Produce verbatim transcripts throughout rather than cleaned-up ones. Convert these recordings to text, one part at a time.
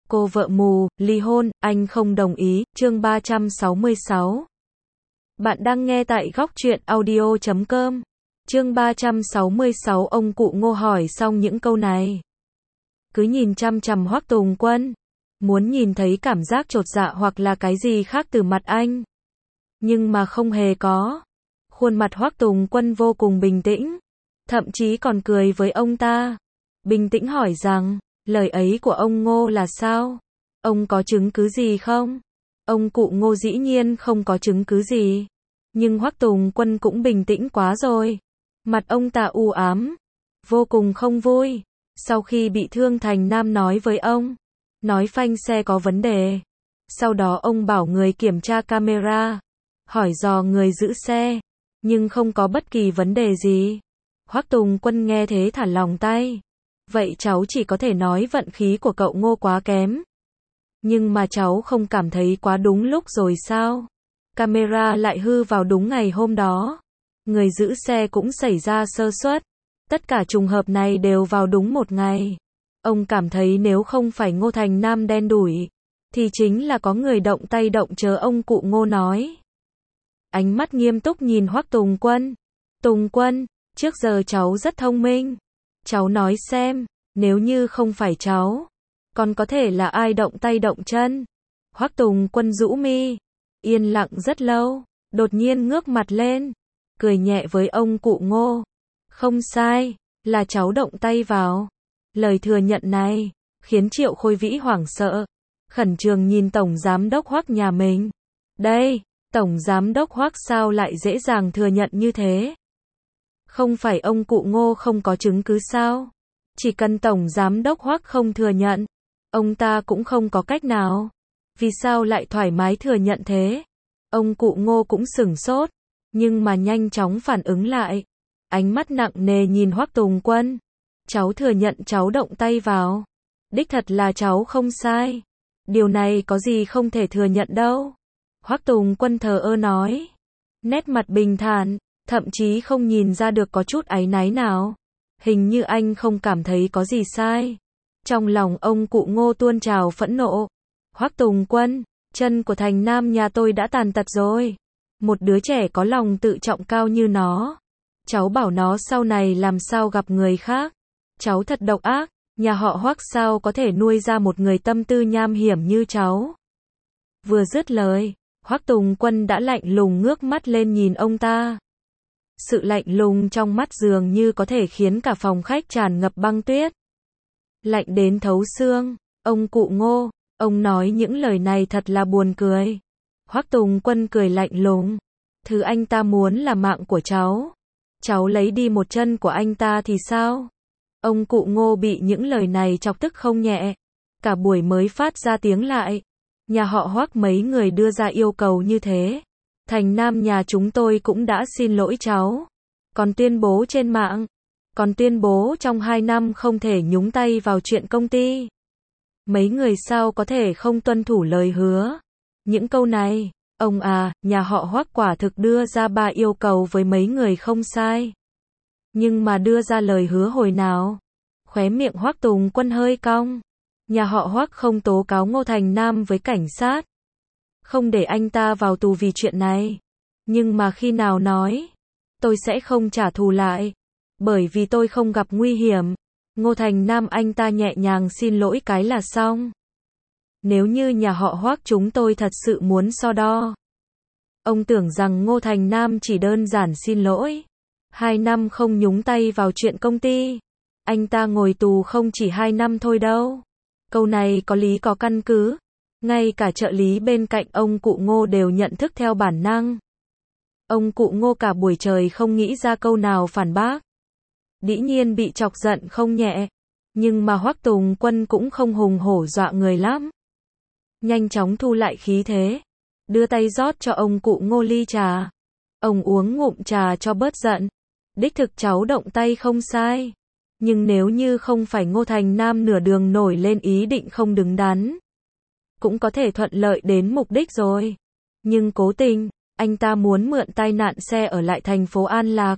Cô vợ mù, ly hôn, anh không đồng ý, chương ba trăm sáu mươi sáu. Bạn đang nghe tại góc truyện audio chấm com. Chương ba trăm sáu mươi sáu, ông cụ Ngô hỏi xong những câu này. Cứ nhìn chăm chằm Hoắc Tùng Quân, muốn nhìn thấy cảm giác chột dạ hoặc là cái gì khác từ mặt anh. Nhưng mà không hề có. Khuôn mặt Hoắc Tùng Quân vô cùng bình tĩnh, thậm chí còn cười với ông ta. Bình tĩnh hỏi rằng, lời ấy của ông Ngô là sao? Ông có chứng cứ gì không? Ông cụ Ngô dĩ nhiên không có chứng cứ gì. Nhưng Hoắc Tùng Quân cũng bình tĩnh quá rồi. Mặt ông ta u ám, vô cùng không vui. Sau khi bị thương Thành Nam nói với ông, nói phanh xe có vấn đề. Sau đó ông bảo người kiểm tra camera, hỏi dò người giữ xe, nhưng không có bất kỳ vấn đề gì. Hoắc Tùng Quân nghe thế thả lỏng tay. Vậy cháu chỉ có thể nói vận khí của cậu Ngô quá kém. Nhưng mà cháu không cảm thấy quá đúng lúc rồi sao? Camera lại hư vào đúng ngày hôm đó. Người giữ xe cũng xảy ra sơ suất. Tất cả trùng hợp này đều vào đúng một ngày. Ông cảm thấy nếu không phải Ngô Thành Nam đen đủi, thì chính là có người động tay động chớ, ông cụ Ngô nói. Ánh mắt nghiêm túc nhìn Hoắc Tùng Quân. Tùng Quân, trước giờ cháu rất thông minh. Cháu nói xem, nếu như không phải cháu, còn có thể là ai động tay động chân? Hoắc Tùng Quân rũ mi, yên lặng rất lâu, đột nhiên ngước mặt lên, cười nhẹ với ông cụ Ngô. Không sai, là cháu động tay vào. Lời thừa nhận này khiến Triệu Khôi Vĩ hoảng sợ, khẩn trương nhìn Tổng Giám đốc Hoắc nhà mình. Đây, Tổng Giám đốc Hoắc sao lại dễ dàng thừa nhận như thế? Không phải ông cụ Ngô không có chứng cứ sao? Chỉ cần Tổng Giám đốc Hoắc không thừa nhận, ông ta cũng không có cách nào. Vì sao lại thoải mái thừa nhận thế? Ông cụ Ngô cũng sửng sốt, nhưng mà nhanh chóng phản ứng lại. Ánh mắt nặng nề nhìn Hoắc Tùng Quân. Cháu thừa nhận cháu động tay vào. Đích thật là cháu không sai. Điều này có gì không thể thừa nhận đâu. Hoắc Tùng Quân thờ ơ nói. Nét mặt bình thản, thậm chí không nhìn ra được có chút áy náy nào. Hình như anh không cảm thấy có gì sai. Trong lòng ông cụ Ngô tuôn trào phẫn nộ. Hoắc Tùng Quân, chân của Thành Nam nhà tôi đã tàn tật rồi. Một đứa trẻ có lòng tự trọng cao như nó, cháu bảo nó sau này làm sao gặp người khác. Cháu thật độc ác, nhà họ Hoắc sao có thể nuôi ra một người tâm tư nham hiểm như cháu. Vừa dứt lời, Hoắc Tùng Quân đã lạnh lùng ngước mắt lên nhìn ông ta. Sự lạnh lùng trong mắt dường như có thể khiến cả phòng khách tràn ngập băng tuyết. Lạnh đến thấu xương. Ông cụ Ngô, ông nói những lời này thật là buồn cười. Hoắc Tùng Quân cười lạnh lùng. Thứ anh ta muốn là mạng của cháu. Cháu lấy đi một chân của anh ta thì sao? Ông cụ Ngô bị những lời này chọc tức không nhẹ. Cả buổi mới phát ra tiếng lại. Nhà họ Hoắc mấy người đưa ra yêu cầu như thế. Thành Nam nhà chúng tôi cũng đã xin lỗi cháu. Còn tuyên bố trên mạng. Còn tuyên bố trong hai năm không thể nhúng tay vào chuyện công ty. Mấy người sao có thể không tuân thủ lời hứa? Những câu này, ông à, nhà họ Hoắc quả thực đưa ra ba yêu cầu với mấy người không sai. Nhưng mà đưa ra lời hứa hồi nào? Khóe miệng Hoắc Tùng Quân hơi cong. Nhà họ Hoắc không tố cáo Ngô Thành Nam với cảnh sát. Không để anh ta vào tù vì chuyện này. Nhưng mà khi nào nói, tôi sẽ không trả thù lại. Bởi vì tôi không gặp nguy hiểm. Ngô Thành Nam anh ta nhẹ nhàng xin lỗi cái là xong. Nếu như nhà họ Hoắc chúng tôi thật sự muốn so đo. Ông tưởng rằng Ngô Thành Nam chỉ đơn giản xin lỗi. Hai năm không nhúng tay vào chuyện công ty. Anh ta ngồi tù không chỉ hai năm thôi đâu. Câu này có lý có căn cứ. Ngay cả trợ lý bên cạnh ông cụ Ngô đều nhận thức theo bản năng. Ông cụ Ngô cả buổi trời không nghĩ ra câu nào phản bác. Dĩ nhiên bị chọc giận không nhẹ. Nhưng mà Hoắc Tùng Quân cũng không hùng hổ dọa người lắm. Nhanh chóng thu lại khí thế. Đưa tay rót cho ông cụ Ngô ly trà. Ông uống ngụm trà cho bớt giận. Đích thực cháu động tay không sai. Nhưng nếu như không phải Ngô Thành Nam nửa đường nổi lên ý định không đứng đắn, cũng có thể thuận lợi đến mục đích rồi. Nhưng cố tình, anh ta muốn mượn tai nạn xe ở lại thành phố An Lạc.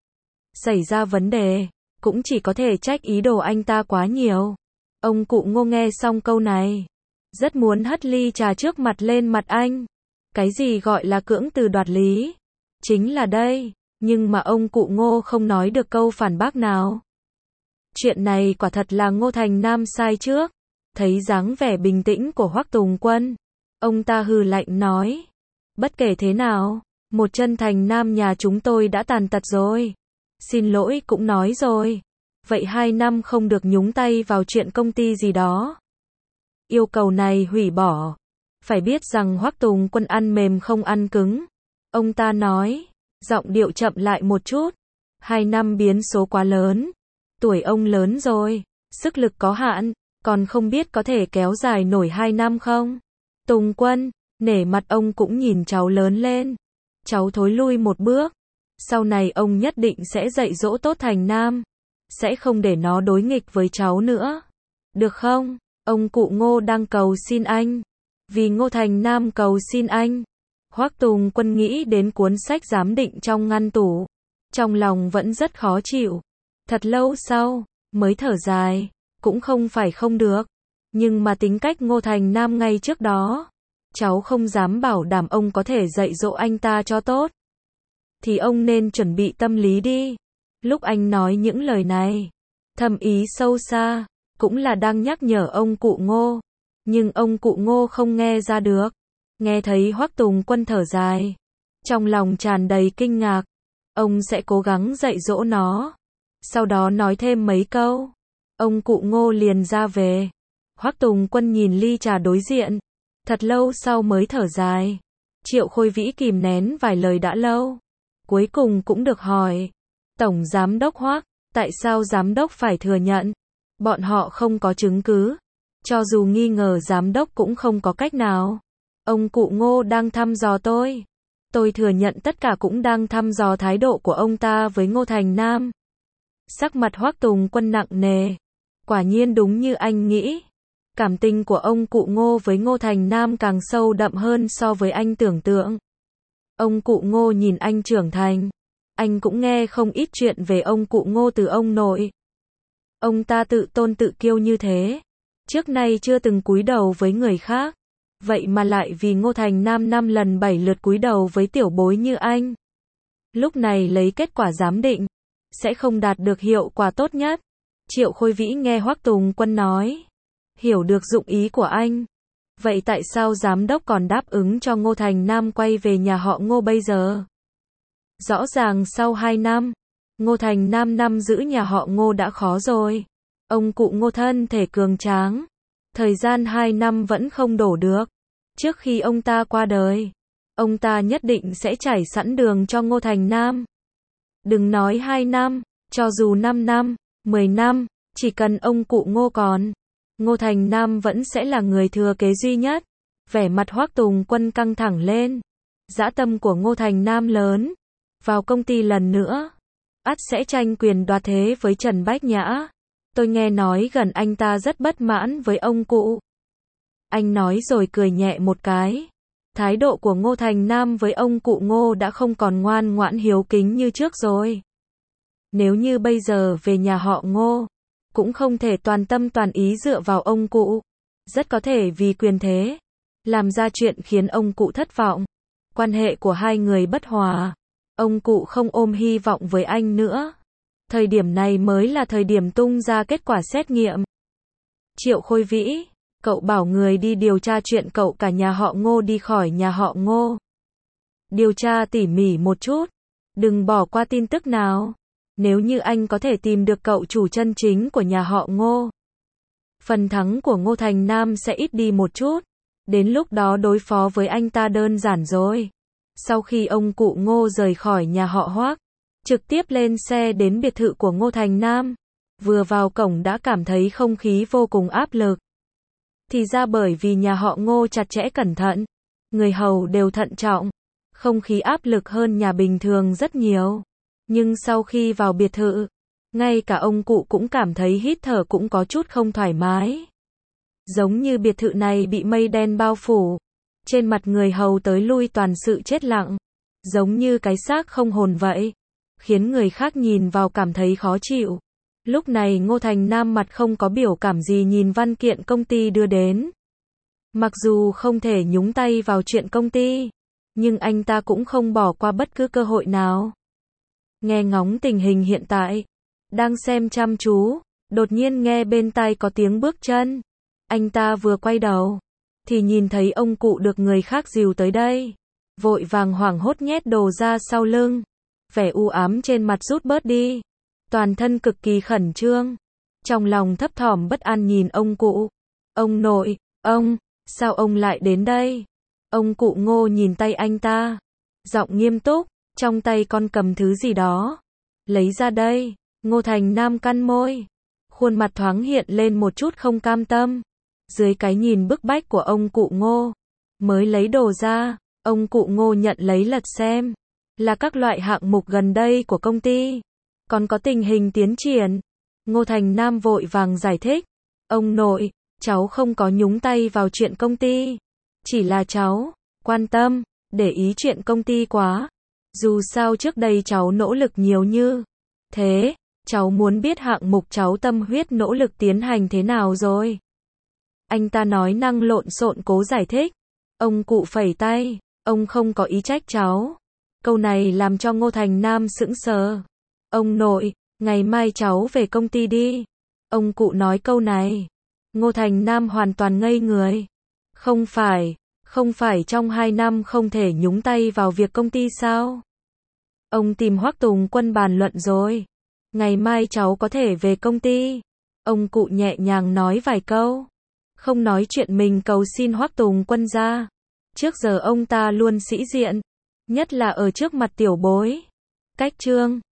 Xảy ra vấn đề, cũng chỉ có thể trách ý đồ anh ta quá nhiều. Ông cụ Ngô nghe xong câu này, rất muốn hất ly trà trước mặt lên mặt anh. Cái gì gọi là cưỡng từ đoạt lý? Chính là đây, nhưng mà ông cụ Ngô không nói được câu phản bác nào. Chuyện này quả thật là Ngô Thành Nam sai trước. Thấy dáng vẻ bình tĩnh của Hoắc Tùng Quân, ông ta hừ lạnh nói, bất kể thế nào, một chân Thành Nam nhà chúng tôi đã tàn tật rồi. Xin lỗi cũng nói rồi. Vậy hai năm không được nhúng tay vào chuyện công ty gì đó. Yêu cầu này hủy bỏ. Phải biết rằng Hoắc Tùng Quân ăn mềm không ăn cứng. Ông ta nói, giọng điệu chậm lại một chút. Hai năm biến số quá lớn. Tuổi ông lớn rồi, sức lực có hạn, còn không biết có thể kéo dài nổi hai năm không? Tùng Quân, nể mặt ông cũng nhìn cháu lớn lên. Cháu thối lui một bước. Sau này ông nhất định sẽ dạy dỗ tốt Thành Nam. Sẽ không để nó đối nghịch với cháu nữa. Được không? Ông cụ Ngô đang cầu xin anh. Vì Ngô Thành Nam cầu xin anh. Hoắc Tùng Quân nghĩ đến cuốn sách giám định trong ngăn tủ. Trong lòng vẫn rất khó chịu. Thật lâu sau, mới thở dài. Cũng không phải không được. Nhưng mà tính cách Ngô Thành Nam ngay trước đó. Cháu không dám bảo đảm ông có thể dạy dỗ anh ta cho tốt. Thì ông nên chuẩn bị tâm lý đi. Lúc anh nói những lời này, thâm ý sâu xa, cũng là đang nhắc nhở ông cụ Ngô. Nhưng ông cụ Ngô không nghe ra được. Nghe thấy Hoắc Tùng Quân thở dài, trong lòng tràn đầy kinh ngạc. Ông sẽ cố gắng dạy dỗ nó. Sau đó nói thêm mấy câu. Ông cụ Ngô liền ra về. Hoắc Tùng Quân nhìn ly trà đối diện. Thật lâu sau mới thở dài. Triệu Khôi Vĩ kìm nén vài lời đã lâu. Cuối cùng cũng được hỏi. Tổng Giám đốc Hoắc, tại sao Giám đốc phải thừa nhận? Bọn họ không có chứng cứ. Cho dù nghi ngờ Giám đốc cũng không có cách nào. Ông cụ Ngô đang thăm dò tôi. Tôi thừa nhận tất cả cũng đang thăm dò thái độ của ông ta với Ngô Thành Nam. Sắc mặt Hoắc Tùng Quân nặng nề. Quả nhiên đúng như anh nghĩ. Cảm tình của ông cụ Ngô với Ngô Thành Nam càng sâu đậm hơn so với anh tưởng tượng. Ông cụ Ngô nhìn anh trưởng thành. Anh cũng nghe không ít chuyện về ông cụ Ngô từ ông nội. Ông ta tự tôn tự kiêu như thế. Trước nay chưa từng cúi đầu với người khác. Vậy mà lại vì Ngô Thành Nam năm lần bảy lượt cúi đầu với tiểu bối như anh. Lúc này lấy kết quả giám định, sẽ không đạt được hiệu quả tốt nhất. Triệu Khôi Vĩ nghe Hoắc Tùng Quân nói. Hiểu được dụng ý của anh. Vậy tại sao giám đốc còn đáp ứng cho Ngô Thành Nam quay về nhà họ Ngô bây giờ? Rõ ràng sau hai năm, Ngô Thành Nam năm giữ nhà họ Ngô đã khó rồi. Ông cụ Ngô thân thể cường tráng. Thời gian hai năm vẫn không đổ được. Trước khi ông ta qua đời, ông ta nhất định sẽ trải sẵn đường cho Ngô Thành Nam. Đừng nói hai năm, cho dù năm năm, mười năm, chỉ cần ông cụ Ngô còn, Ngô Thành Nam vẫn sẽ là người thừa kế duy nhất. Vẻ mặt Hoắc Tùng Quân căng thẳng lên. Dã tâm của Ngô Thành Nam lớn. Vào công ty lần nữa, ắt sẽ tranh quyền đoạt thế với Trần Bách Nhã. Tôi nghe nói gần anh ta rất bất mãn với ông cụ. Anh nói rồi cười nhẹ một cái. Thái độ của Ngô Thành Nam với ông cụ Ngô đã không còn ngoan ngoãn hiếu kính như trước rồi. Nếu như bây giờ về nhà họ Ngô, cũng không thể toàn tâm toàn ý dựa vào ông cụ. Rất có thể vì quyền thế, làm ra chuyện khiến ông cụ thất vọng. Quan hệ của hai người bất hòa. Ông cụ không ôm hy vọng với anh nữa. Thời điểm này mới là thời điểm tung ra kết quả xét nghiệm. Triệu Khôi Vĩ, cậu bảo người đi điều tra chuyện cậu cả nhà họ Ngô đi khỏi nhà họ Ngô. Điều tra tỉ mỉ một chút. Đừng bỏ qua tin tức nào. Nếu như anh có thể tìm được cậu chủ chân chính của nhà họ Ngô, phần thắng của Ngô Thành Nam sẽ ít đi một chút. Đến lúc đó đối phó với anh ta đơn giản rồi. Sau khi ông cụ Ngô rời khỏi nhà họ Hoắc, trực tiếp lên xe đến biệt thự của Ngô Thành Nam. Vừa vào cổng đã cảm thấy không khí vô cùng áp lực. Thì ra bởi vì nhà họ Ngô chặt chẽ cẩn thận, người hầu đều thận trọng, không khí áp lực hơn nhà bình thường rất nhiều. Nhưng sau khi vào biệt thự, ngay cả ông cụ cũng cảm thấy hít thở cũng có chút không thoải mái. Giống như biệt thự này bị mây đen bao phủ. Trên mặt người hầu tới lui toàn sự chết lặng. Giống như cái xác không hồn vậy. Khiến người khác nhìn vào cảm thấy khó chịu. Lúc này Ngô Thành Nam mặt không có biểu cảm gì nhìn văn kiện công ty đưa đến. Mặc dù không thể nhúng tay vào chuyện công ty, nhưng anh ta cũng không bỏ qua bất cứ cơ hội nào. Nghe ngóng tình hình hiện tại, đang xem chăm chú, đột nhiên nghe bên tai có tiếng bước chân. Anh ta vừa quay đầu, thì nhìn thấy ông cụ được người khác dìu tới đây. Vội vàng hoảng hốt nhét đồ ra sau lưng. Vẻ u ám trên mặt rút bớt đi. Toàn thân cực kỳ khẩn trương. Trong lòng thấp thỏm bất an nhìn ông cụ. Ông nội, ông, sao ông lại đến đây? Ông cụ Ngô nhìn tay anh ta. Giọng nghiêm túc, trong tay con cầm thứ gì đó. Lấy ra đây. Ngô Thành Nam cắn môi. Khuôn mặt thoáng hiện lên một chút không cam tâm. Dưới cái nhìn bức bách của ông cụ Ngô, mới lấy đồ ra. Ông cụ Ngô nhận lấy lật xem. Là các loại hạng mục gần đây của công ty. Còn có tình hình tiến triển. Ngô Thành Nam vội vàng giải thích. Ông nội, cháu không có nhúng tay vào chuyện công ty. Chỉ là cháu quan tâm, để ý chuyện công ty quá. Dù sao trước đây cháu nỗ lực nhiều như thế, cháu muốn biết hạng mục cháu tâm huyết nỗ lực tiến hành thế nào rồi. Anh ta nói năng lộn xộn cố giải thích. Ông cụ phẩy tay, ông không có ý trách cháu. Câu này làm cho Ngô Thành Nam sững sờ. Ông nội, ngày mai cháu về công ty đi. Ông cụ nói câu này. Ngô Thành Nam hoàn toàn ngây người. Không phải, không phải trong hai năm không thể nhúng tay vào việc công ty sao? Ông tìm Hoắc Tùng Quân bàn luận rồi. Ngày mai cháu có thể về công ty. Ông cụ nhẹ nhàng nói vài câu. Không nói chuyện mình cầu xin Hoắc Tùng Quân ra. Trước giờ ông ta luôn sĩ diện. Nhất là ở trước mặt tiểu bối. Cách chương